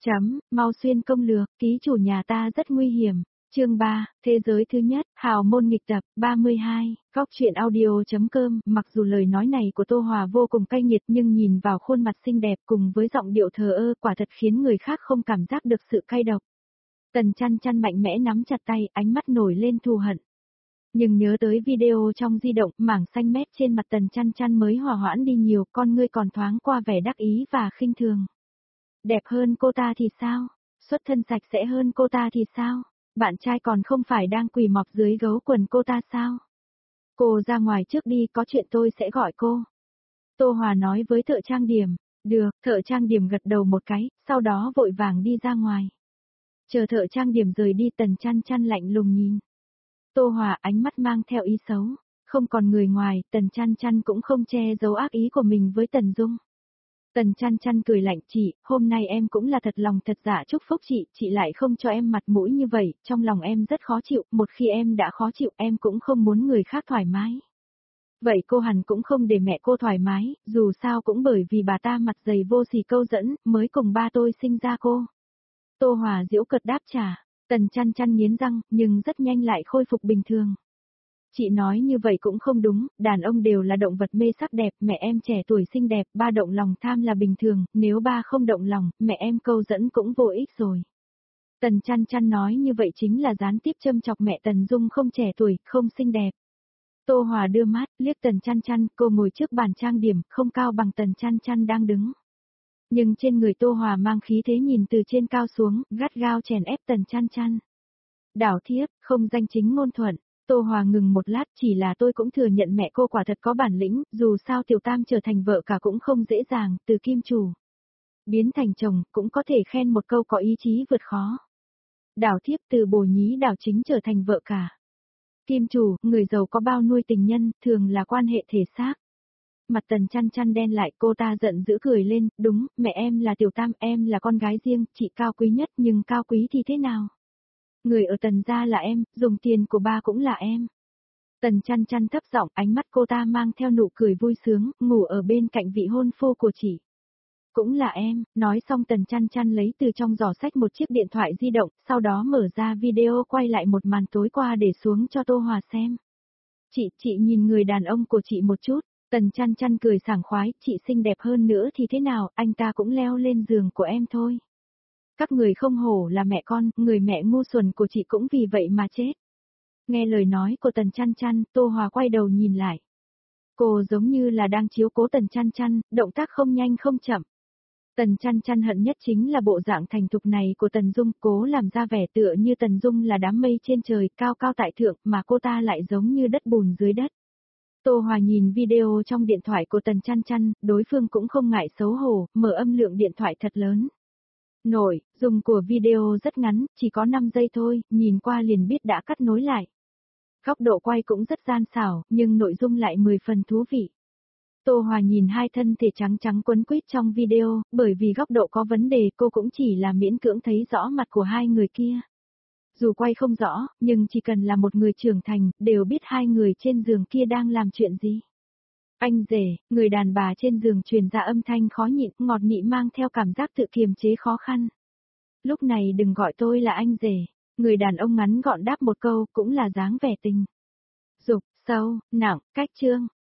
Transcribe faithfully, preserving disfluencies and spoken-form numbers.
Chấm, mau xuyên công lược, ký chủ nhà ta rất nguy hiểm. Chương ba, Thế giới thứ nhất, Hào môn nghịch tập, ba mươi hai, Góc truyện audio.com. Mặc dù lời nói này của Tô Hòa vô cùng cay nghiệt nhưng nhìn vào khuôn mặt xinh đẹp cùng với giọng điệu thờ ơ quả thật khiến người khác không cảm giác được sự cay độc. Tần Chăn Chăn mạnh mẽ nắm chặt tay, ánh mắt nổi lên thù hận. Nhưng nhớ tới video trong di động, mảng xanh mét trên mặt Tần Chăn Chăn mới hòa hoãn đi nhiều, con ngươi còn thoáng qua vẻ đắc ý và khinh thường. Đẹp hơn cô ta thì sao? Xuất thân sạch sẽ hơn cô ta thì sao? Bạn trai còn không phải đang quỳ mọp dưới gấu quần cô ta sao? Cô ra ngoài trước đi, có chuyện tôi sẽ gọi cô. Tô Hòa nói với thợ trang điểm. Được, thợ trang điểm gật đầu một cái, sau đó vội vàng đi ra ngoài. Chờ thợ trang điểm rời đi, Tần Chăn Chăn lạnh lùng nhìn. Tô Hòa ánh mắt mang theo ý xấu. Không còn người ngoài, Tần Chăn Chăn cũng không che giấu ác ý của mình với Tần Dung. Tần Chăn Chăn cười lạnh, chị, hôm nay em cũng là thật lòng thật dạ chúc phúc chị, chị lại không cho em mặt mũi như vậy, trong lòng em rất khó chịu, một khi em đã khó chịu em cũng không muốn người khác thoải mái. Vậy cô hẳn cũng không để mẹ cô thoải mái, dù sao cũng bởi vì bà ta mặt dày vô sỉ câu dẫn, mới cùng ba tôi sinh ra cô. Tô Hòa giễu cợt đáp trả, Tần Chăn Chăn nghiến răng, nhưng rất nhanh lại khôi phục bình thường. Chị nói như vậy cũng không đúng, đàn ông đều là động vật mê sắc đẹp, mẹ em trẻ tuổi xinh đẹp, ba động lòng tham là bình thường, nếu ba không động lòng, mẹ em câu dẫn cũng vô ích rồi. Tần Chăn Chăn nói như vậy chính là gián tiếp châm chọc mẹ Tần Dung không trẻ tuổi, không xinh đẹp. Tô Hòa đưa mắt, liếc Tần Chăn Chăn, cô ngồi trước bàn trang điểm, không cao bằng Tần Chăn Chăn đang đứng. Nhưng trên người Tô Hòa mang khí thế nhìn từ trên cao xuống, gắt gao chèn ép Tần Chăn Chăn. Đảo thiếp, không danh chính ngôn thuận. Tô Hòa ngừng một lát, chỉ là tôi cũng thừa nhận mẹ cô quả thật có bản lĩnh, dù sao Tiểu Tam trở thành vợ cả cũng không dễ dàng, từ kim chủ biến thành chồng, cũng có thể khen một câu có ý chí vượt khó. Đảo thiếp từ bồ nhí đảo chính trở thành vợ cả. Kim chủ, người giàu có bao nuôi tình nhân, thường là quan hệ thể xác. Mặt Tần Chăn Chăn đen lại, cô ta giận dữ cười lên, đúng, mẹ em là Tiểu Tam, em là con gái riêng, chị cao quý nhất, nhưng cao quý thì thế nào? Người ở Tần gia là em, dùng tiền của ba cũng là em. Tần Chăn Chăn thấp giọng, ánh mắt cô ta mang theo nụ cười vui sướng, ngủ ở bên cạnh vị hôn phu của chị. Cũng là em, nói xong Tần Chăn Chăn lấy từ trong giỏ sách một chiếc điện thoại di động, sau đó mở ra video quay lại một màn tối qua để xuống cho Tô Hòa xem. Chị, chị nhìn người đàn ông của chị một chút, Tần Chăn Chăn cười sảng khoái, chị xinh đẹp hơn nữa thì thế nào, anh ta cũng leo lên giường của em thôi. Các người không hổ là mẹ con, người mẹ ngu xuẩn của chị cũng vì vậy mà chết. Nghe lời nói của Tần Chăn Chăn, Tô Hòa quay đầu nhìn lại. Cô giống như là đang chiếu cố Tần Chăn Chăn, động tác không nhanh không chậm. Tần Chăn Chăn hận nhất chính là bộ dạng thành thục này của Tần Dung, cố làm ra vẻ tựa như Tần Dung là đám mây trên trời, cao cao tại thượng, mà cô ta lại giống như đất bùn dưới đất. Tô Hòa nhìn video trong điện thoại của Tần Chăn Chăn, đối phương cũng không ngại xấu hổ, mở âm lượng điện thoại thật lớn. Nội, dung của video rất ngắn, chỉ có năm giây thôi, nhìn qua liền biết đã cắt nối lại. Góc độ quay cũng rất gian xảo, nhưng nội dung lại mười phần thú vị. Tô Hòa nhìn hai thân thể trắng trắng quấn quýt trong video, bởi vì góc độ có vấn đề cô cũng chỉ là miễn cưỡng thấy rõ mặt của hai người kia. Dù quay không rõ, nhưng chỉ cần là một người trưởng thành, đều biết hai người trên giường kia đang làm chuyện gì. Anh rể, người đàn bà trên giường truyền ra âm thanh khó nhịn, ngọt nị mang theo cảm giác tự kiềm chế khó khăn. Lúc này đừng gọi tôi là anh rể, người đàn ông ngắn gọn đáp một câu, cũng là dáng vẻ tình dục, sâu, nặng, cách chương.